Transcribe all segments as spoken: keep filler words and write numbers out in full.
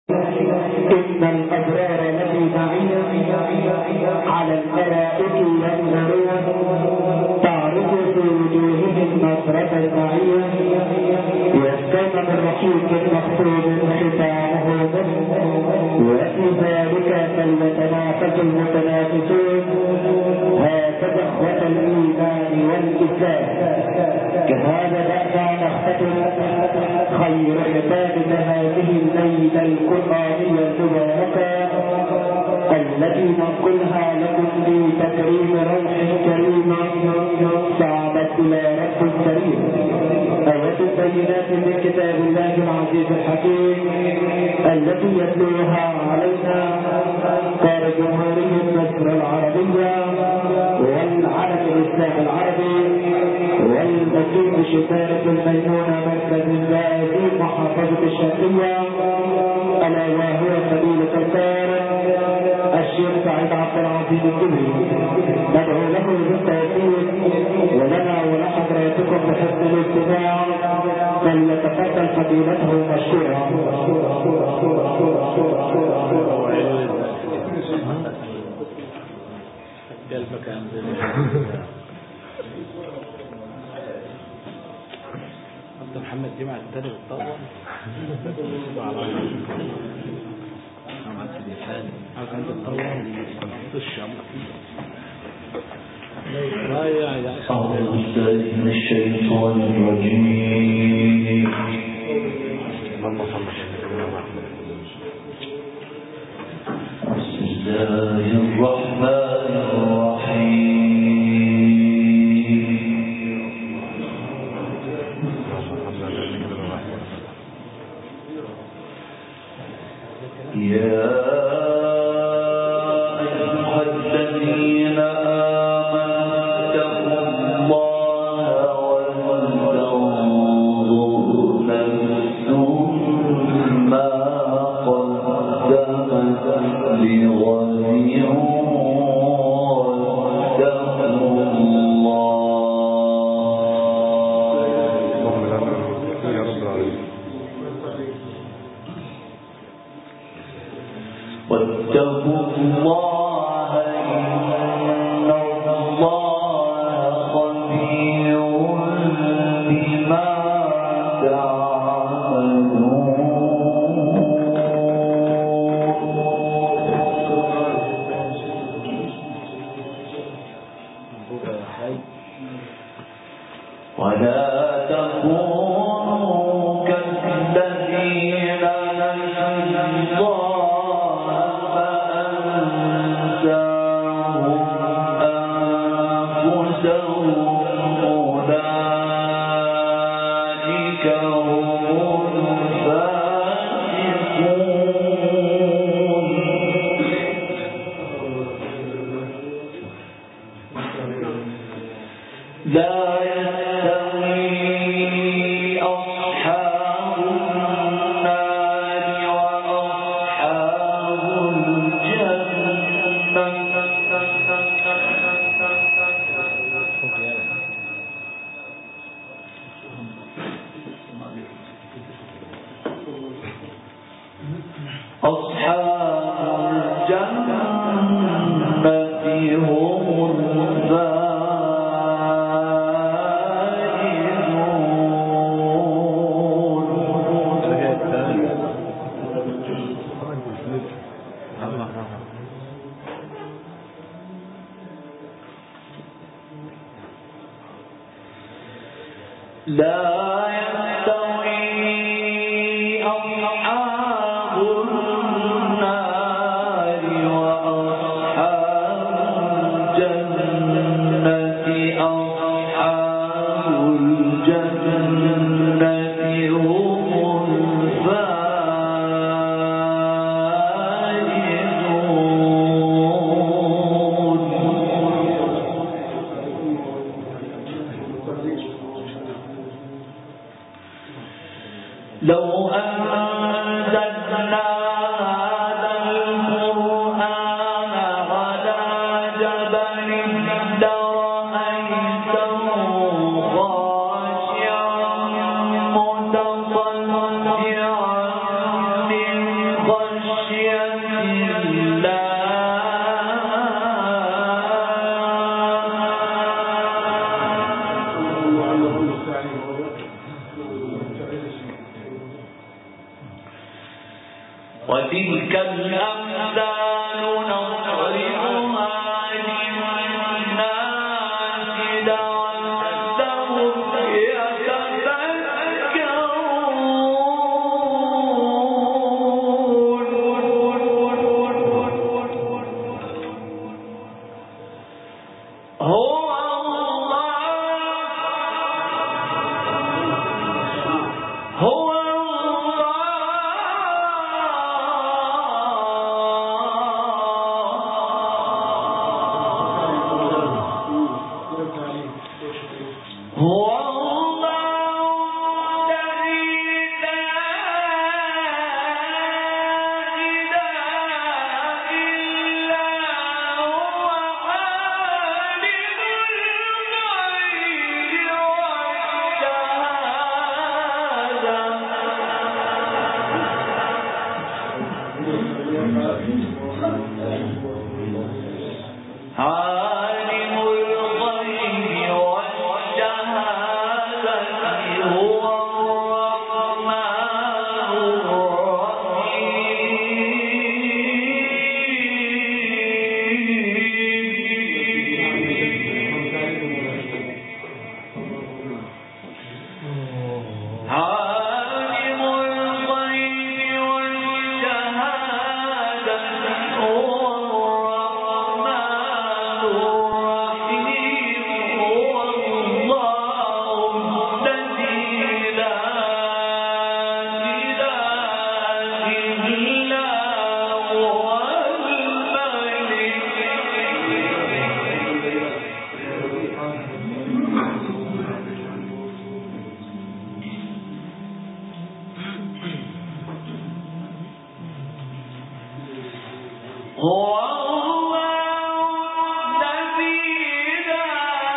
إن الأبرار الذي معي على الأرائك ينظرون تعرف في وجوههم نظرة المعية يسقون من رحيق مختوم ختامه وفي ذلك فليتنافس المتنافسون. هكذا إخوة الإيمان والإسلام كهذا دعنا نختتم خير ختام هذه الليلة القرآنية المباركة التي ننقلها لكم بتكريم روح كريمة صعدت إلى رب كريم. آيات بينات من كتاب الله العزيز الحكيم التي يتلوها علينا قال جمهورية مصر العربية والعالم الإسلامي العربي والمسجد شفارة الميمونة مركز الزائدي محافظة الشرقية ألا وهو فضيلة القار الشيخ سعيد عبد العزيز الدبي. ندعو له بالتوفيق ولنا ولحضراتكم بحسن الاستماع فليتفضل فضيلته مشكورا. قلبك عندنا انت محمد جمع التاني بالطبع عملت الإنسان عند الطبع الشعب أعوذ بالله من الشيطان الرجيم. بسم الله الرحمن الرحيم. يا أيها الذين واتقوا الله إن الله خبير بما تعملون. ولا تكونوا كالذين نسوا لا يستوي أصحاب النار وأصحاب الجنة أصحاب الجنة هم الفائزون. لا يستوي أصحاب النار وأصحاب الجنة أصحاب الجنة هم الفائزون. وتلك الأمثال نضربها للناس لعلهم يتفكرون. هو هو عالم الغيب والشهادة هو الرحمن الرحيم. عالم الغيب والشهادة هو هو الله الذي لا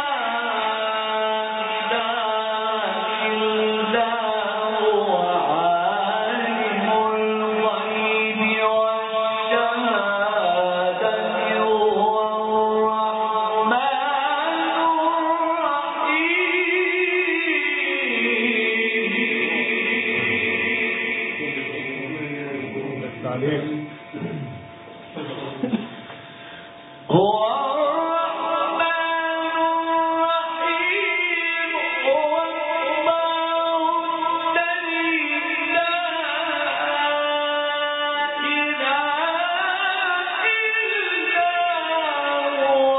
إله إلا هو عالم الغيب والشهادة هو الرحمن الرحيم. هو الرحمن الرحيم. هو الله الذي لا إله إلا هو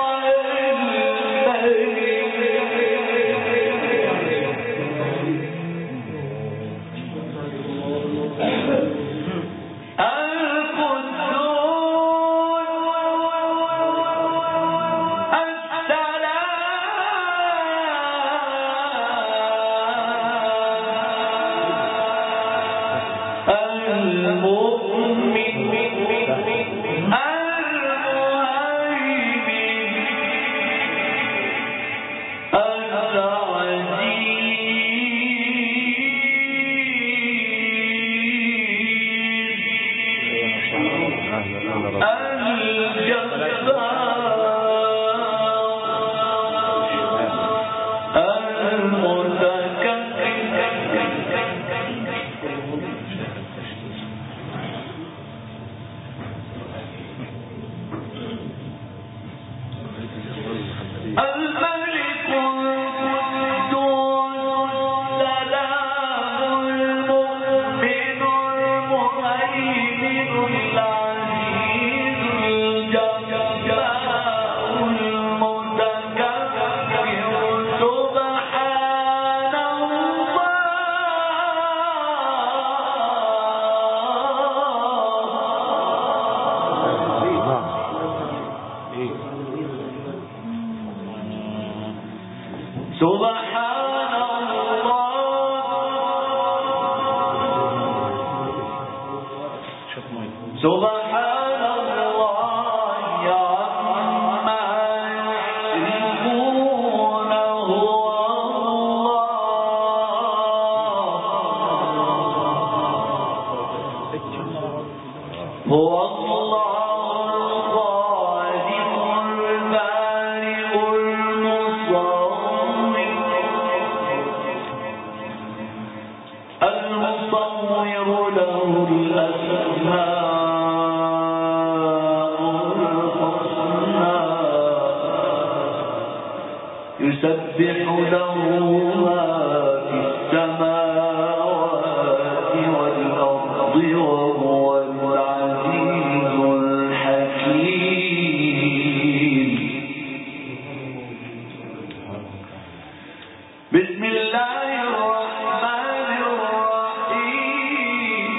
سبحان الله عما يشركون. هو الله هو الله الخالق البارئ المصور المصور له الأسماء يسبح له ما في السماوات والأرض وهو العزيز الحكيم. بسم الله الرحمن الرحيم.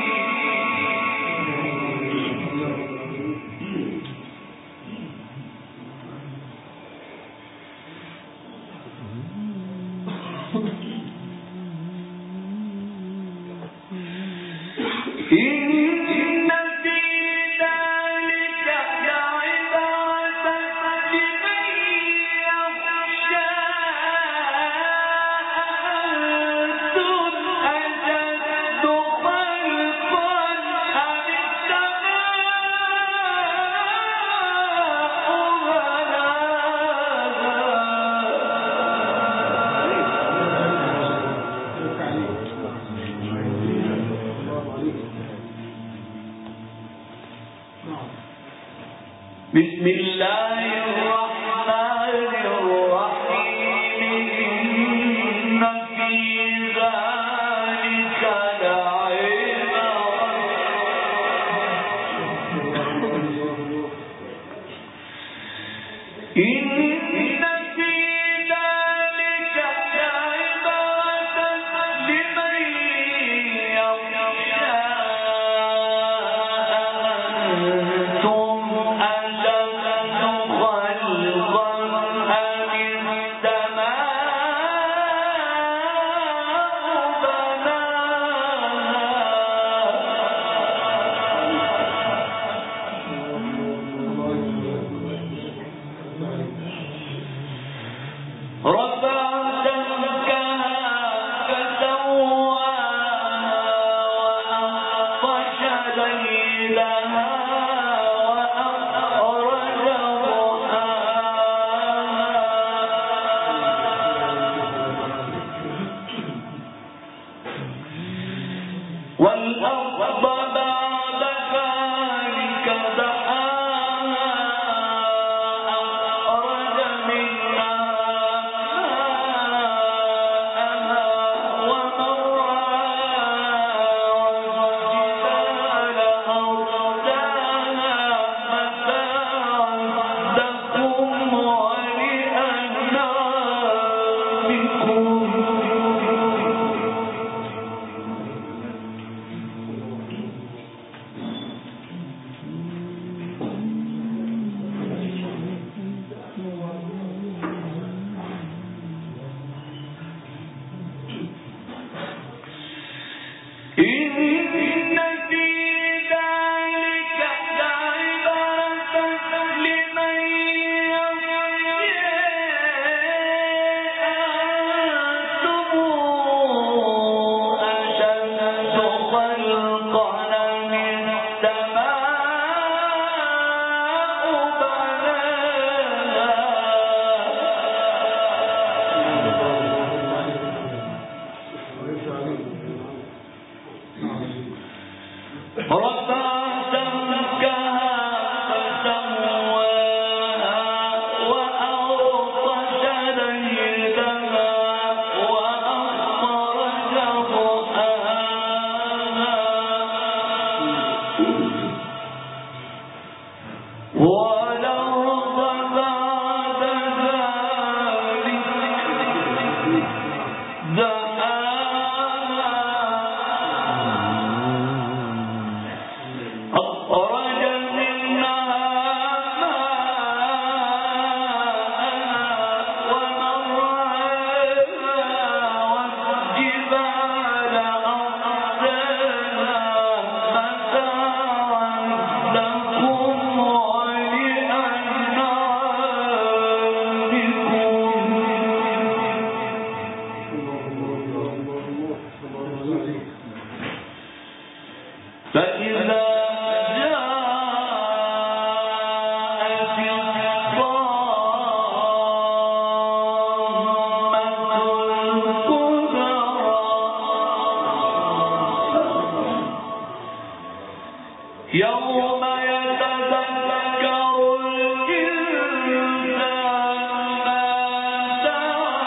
إن في ذلك لعبرة لمن يخشى أأنتم أشد خلقا أم بسم الله الرحمن الرحيم. إن في ذلك لعبرة إن في ذلك لعبرة لمن يخشى أأنتم أشد خلقا أم السماء بناها رفع سمكها فسواها وأغطش ليلها وأخرج ضحاها والأرض بعد ذلك دحاها أخرج منها ماءها ومرعاها والجبال أرساها متاعا لكم ولأنعامكم. إن في ذلك لعبرة لمن يخشى أأنتم أشد خلقا أم السماء بناها رفع سمكها فسواها وأغطش ليلها وأخرج ضحاها والأرض بعد ذلك دحاها أخرج منها ماءها ومرعاها والجبال أرساها متاعا لكم ولأنعامكم. فإذا جاءت الطامة الكبرى يوم يتذكر الإنسان ما سعى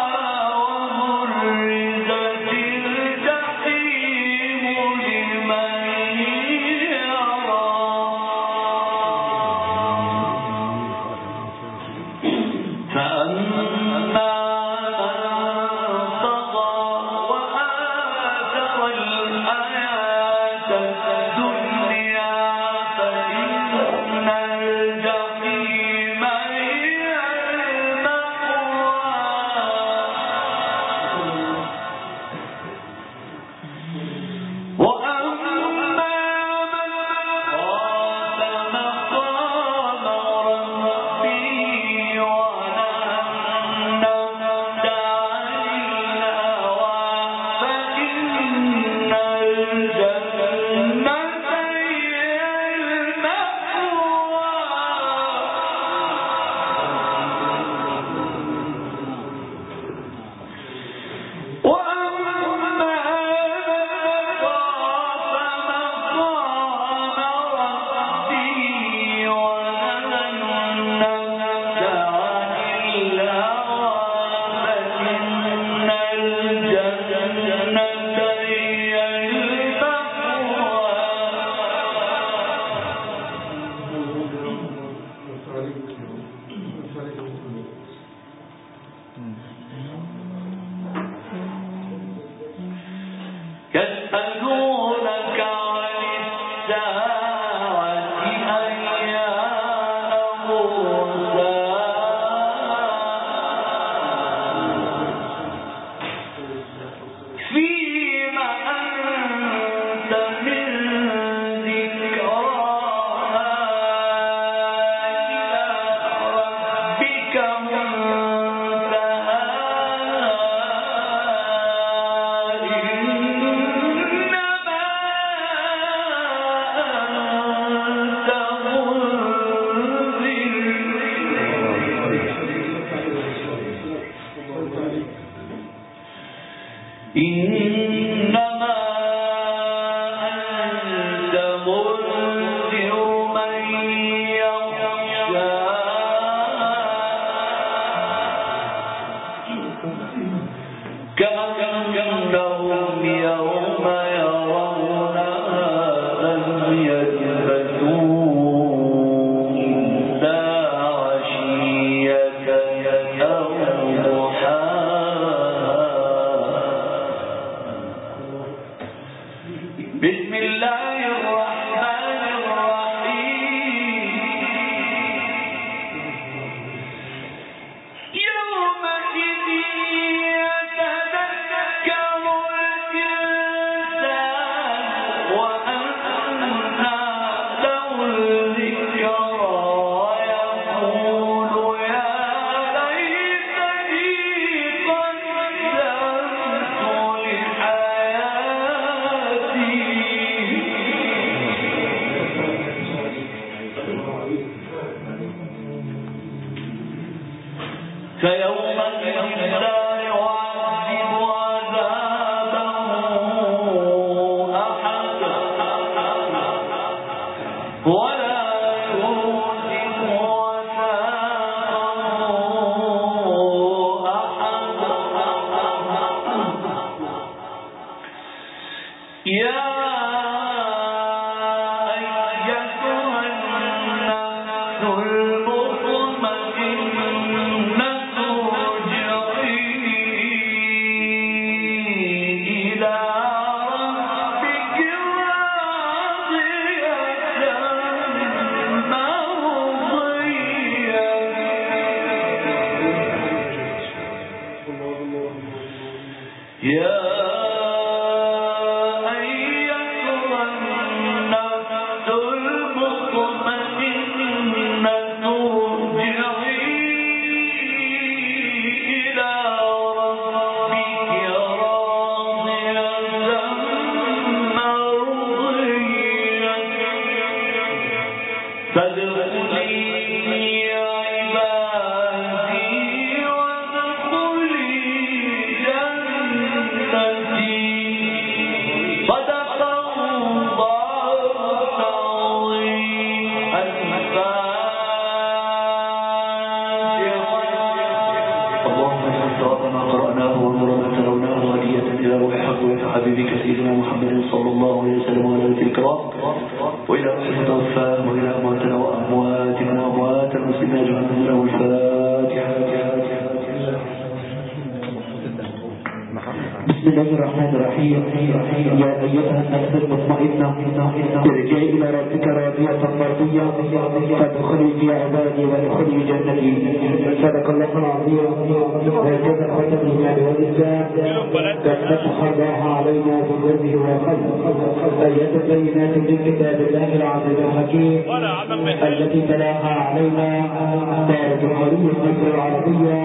التي تلاها علينا دار جمهورية مصر العربية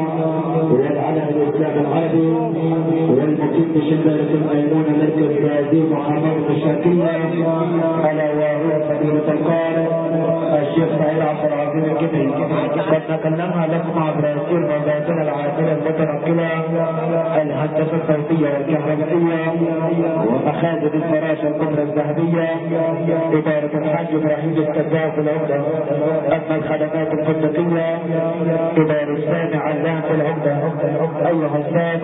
والعلم الإسلام العربي والمقيم بشبابة الميمونة مركز هذه محافظة الشرقية على وهو فضيلة القارئ الشيخ سعيد عبد العظيم الكبري. قد نكلمها لكم عبر يسير موضوعاتنا العاجلة المتنقلة الهندسة الصوتية والكهربائية ومخازن الفراشة الكبرى الذهبية إدارة الحاج إبراهيم السباع في العمدة. أما الخدمات الفندقية إدارة السامع علام في العمدة. أيها السادة